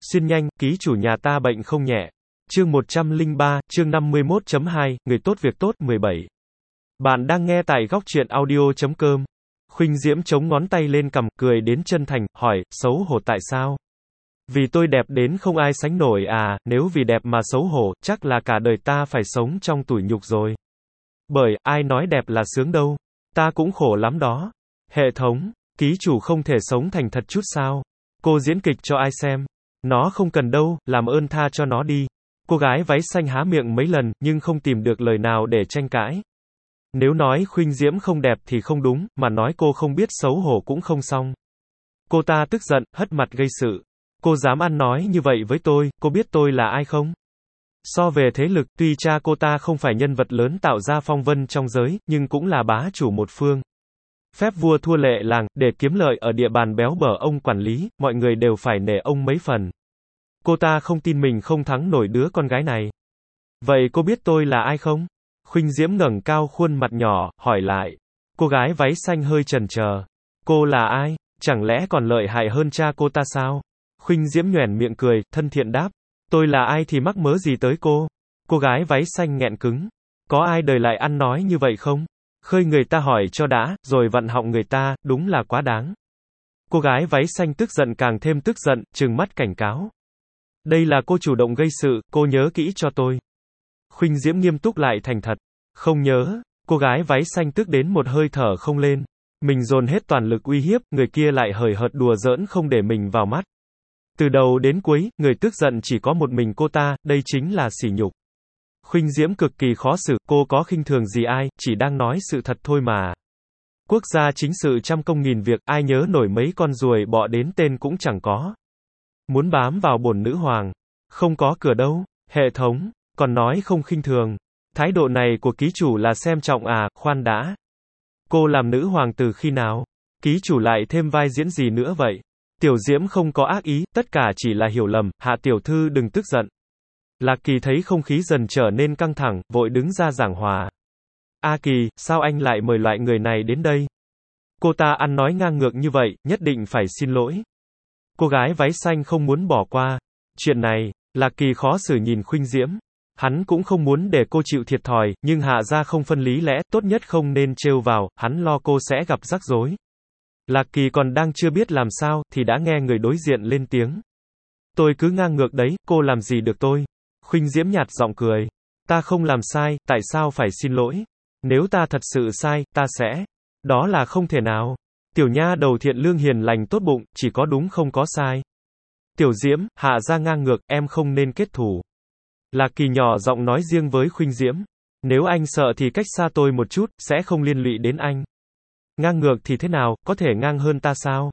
Xin nhanh, ký chủ nhà ta bệnh không nhẹ. Chương 103, chương 51.2, người tốt việc tốt, 17. Bạn đang nghe tại góc truyện audio.com. Khuynh Diễm chống ngón tay lên cằm, cười đến chân thành, hỏi, xấu hổ tại sao? Vì tôi đẹp đến không ai sánh nổi à, nếu vì đẹp mà xấu hổ, chắc là cả đời ta phải sống trong tủi nhục rồi. Bởi, ai nói đẹp là sướng đâu. Ta cũng khổ lắm đó. Hệ thống, ký chủ không thể sống thành thật chút sao? Cô diễn kịch cho ai xem? Nó không cần đâu, làm ơn tha cho nó đi. Cô gái váy xanh há miệng mấy lần, nhưng không tìm được lời nào để tranh cãi. Nếu nói Khuynh Diễm không đẹp thì không đúng, mà nói cô không biết xấu hổ cũng không xong. Cô ta tức giận, hất mặt gây sự. Cô dám ăn nói như vậy với tôi, cô biết tôi là ai không? So về thế lực, tuy cha cô ta không phải nhân vật lớn tạo ra phong vân trong giới, nhưng cũng là bá chủ một phương. Phép vua thua lệ làng, để kiếm lợi ở địa bàn béo bở ông quản lý, mọi người đều phải nể ông mấy phần. Cô ta không tin mình không thắng nổi đứa con gái này. Vậy cô biết tôi là ai không? Khuynh Diễm ngẩng cao khuôn mặt nhỏ, hỏi lại. Cô gái váy xanh hơi chần chờ. Cô là ai? Chẳng lẽ còn lợi hại hơn cha cô ta sao? Khuynh Diễm nhoẻn miệng cười, thân thiện đáp. Tôi là ai thì mắc mớ gì tới cô? Cô gái váy xanh nghẹn cứng. Có ai đời lại ăn nói như vậy không? Khơi người ta hỏi cho đã, rồi vặn họng người ta, đúng là quá đáng. Cô gái váy xanh tức giận càng thêm tức giận, trừng mắt cảnh cáo. Đây là cô chủ động gây sự, cô nhớ kỹ cho tôi. Khuynh Diễm nghiêm túc lại thành thật. Không nhớ. Cô gái váy xanh tức đến một hơi thở không lên. Mình dồn hết toàn lực uy hiếp, người kia lại hời hợt đùa giỡn không để mình vào mắt. Từ đầu đến cuối, người tức giận chỉ có một mình cô ta, đây chính là sỉ nhục. Khuynh Diễm cực kỳ khó xử, cô có khinh thường gì ai, chỉ đang nói sự thật thôi mà. Quốc gia chính sự trăm công nghìn việc, ai nhớ nổi mấy con ruồi bọ đến tên cũng chẳng có. Muốn bám vào bổn nữ hoàng, không có cửa đâu. Hệ thống, còn nói không khinh thường. Thái độ này của ký chủ là xem trọng à, khoan đã. Cô làm nữ hoàng từ khi nào? Ký chủ lại thêm vai diễn gì nữa vậy? Tiểu Diễm không có ác ý, tất cả chỉ là hiểu lầm, hạ tiểu thư đừng tức giận. Lạc Kỳ thấy không khí dần trở nên căng thẳng, vội đứng ra giảng hòa. A Kỳ, sao anh lại mời loại người này đến đây? Cô ta ăn nói ngang ngược như vậy, nhất định phải xin lỗi. Cô gái váy xanh không muốn bỏ qua. Chuyện này, Lạc Kỳ khó xử nhìn Khuynh Diễm. Hắn cũng không muốn để cô chịu thiệt thòi, nhưng hạ ra không phân lý lẽ, tốt nhất không nên trêu vào, hắn lo cô sẽ gặp rắc rối. Lạc Kỳ còn đang chưa biết làm sao, thì đã nghe người đối diện lên tiếng. Tôi cứ ngang ngược đấy, cô làm gì được tôi? Khuynh Diễm nhạt giọng cười. Ta không làm sai, tại sao phải xin lỗi? Nếu ta thật sự sai, ta sẽ. Đó là không thể nào. Tiểu nha đầu thiện lương hiền lành tốt bụng, chỉ có đúng không có sai. Tiểu Diễm, hạ ra ngang ngược, em không nên kết thù. Lạc Kỳ nhỏ giọng nói riêng với Khuynh Diễm. Nếu anh sợ thì cách xa tôi một chút, sẽ không liên lụy đến anh. Ngang ngược thì thế nào, có thể ngang hơn ta sao?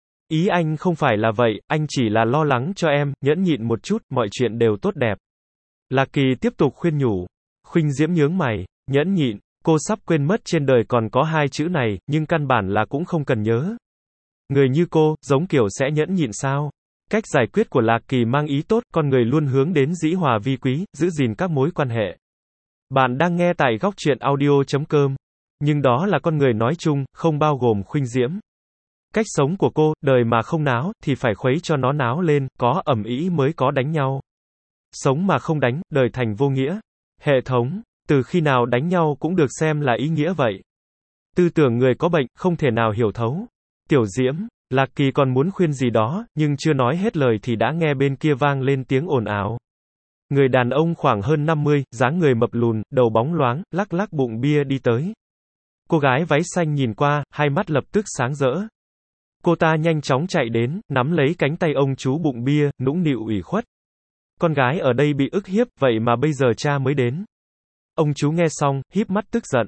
Ý anh không phải là vậy, anh chỉ là lo lắng cho em, nhẫn nhịn một chút, mọi chuyện đều tốt đẹp. Lạc Kỳ tiếp tục khuyên nhủ. Khuynh Diễm nhướng mày, nhẫn nhịn, cô sắp quên mất trên đời còn có hai chữ này, nhưng căn bản là cũng không cần nhớ. Người như cô, giống kiểu sẽ nhẫn nhịn sao? Cách giải quyết của Lạc Kỳ mang ý tốt, con người luôn hướng đến dĩ hòa vi quý, giữ gìn các mối quan hệ. Bạn đang nghe tại góc truyện audio.com. Nhưng đó là con người nói chung, không bao gồm Khuynh Diễm. Cách sống của cô, đời mà không náo, thì phải khuấy cho nó náo lên, có ầm ĩ mới có đánh nhau. Sống mà không đánh, đời thành vô nghĩa. Hệ thống, từ khi nào đánh nhau cũng được xem là ý nghĩa vậy. Tư tưởng người có bệnh, không thể nào hiểu thấu. Tiểu Diễm, Lạc Kỳ còn muốn khuyên gì đó, nhưng chưa nói hết lời thì đã nghe bên kia vang lên tiếng ồn ào. Người đàn ông khoảng hơn 50, dáng người mập lùn, đầu bóng loáng, lắc lắc bụng bia đi tới. Cô gái váy xanh nhìn qua, hai mắt lập tức sáng rỡ. Cô ta nhanh chóng chạy đến, nắm lấy cánh tay ông chú bụng bia, nũng nịu ủy khuất. Con gái ở đây bị ức hiếp, vậy mà bây giờ cha mới đến. Ông chú nghe xong, híp mắt tức giận.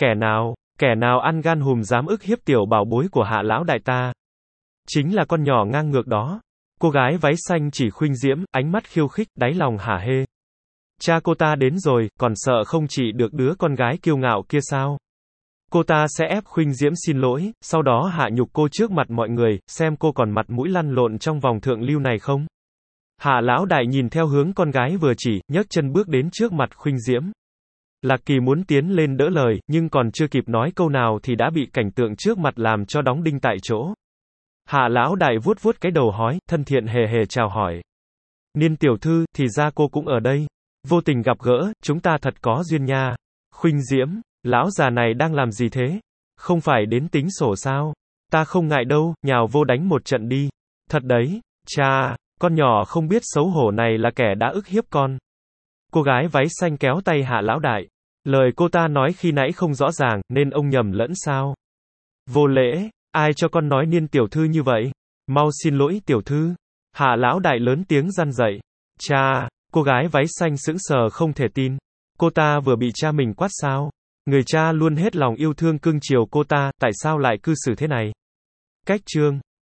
Kẻ nào ăn gan hùm dám ức hiếp tiểu bảo bối của hạ lão đại ta. Chính là con nhỏ ngang ngược đó. Cô gái váy xanh chỉ Khuynh Diễm, ánh mắt khiêu khích, đáy lòng hả hê. Cha cô ta đến rồi, còn sợ không chỉ được đứa con gái kiêu ngạo kia sao? Cô ta sẽ ép Khuynh Diễm xin lỗi, sau đó hạ nhục cô trước mặt mọi người, xem cô còn mặt mũi lăn lộn trong vòng thượng lưu này không? Hạ lão đại nhìn theo hướng con gái vừa chỉ, nhấc chân bước đến trước mặt Khuynh Diễm. Lạc Kỳ muốn tiến lên đỡ lời, nhưng còn chưa kịp nói câu nào thì đã bị cảnh tượng trước mặt làm cho đóng đinh tại chỗ. Hạ lão đại vuốt vuốt cái đầu hói, thân thiện hề hề chào hỏi. Niên tiểu thư, thì ra cô cũng ở đây. Vô tình gặp gỡ, chúng ta thật có duyên nha. Khuynh Diễm, lão già này đang làm gì thế? Không phải đến tính sổ sao? Ta không ngại đâu, nhào vô đánh một trận đi. Thật đấy, cha, con nhỏ không biết xấu hổ này là kẻ đã ức hiếp con. Cô gái váy xanh kéo tay Hạ lão đại. Lời cô ta nói khi nãy không rõ ràng, nên ông nhầm lẫn sao? Vô lễ, ai cho con nói Niên tiểu thư như vậy? Mau xin lỗi tiểu thư. Hạ lão đại lớn tiếng răn dậy. Cha, cô gái váy xanh sững sờ không thể tin. Cô ta vừa bị cha mình quát sao? Người cha luôn hết lòng yêu thương cưng chiều cô ta, tại sao lại cư xử thế này? Cách chương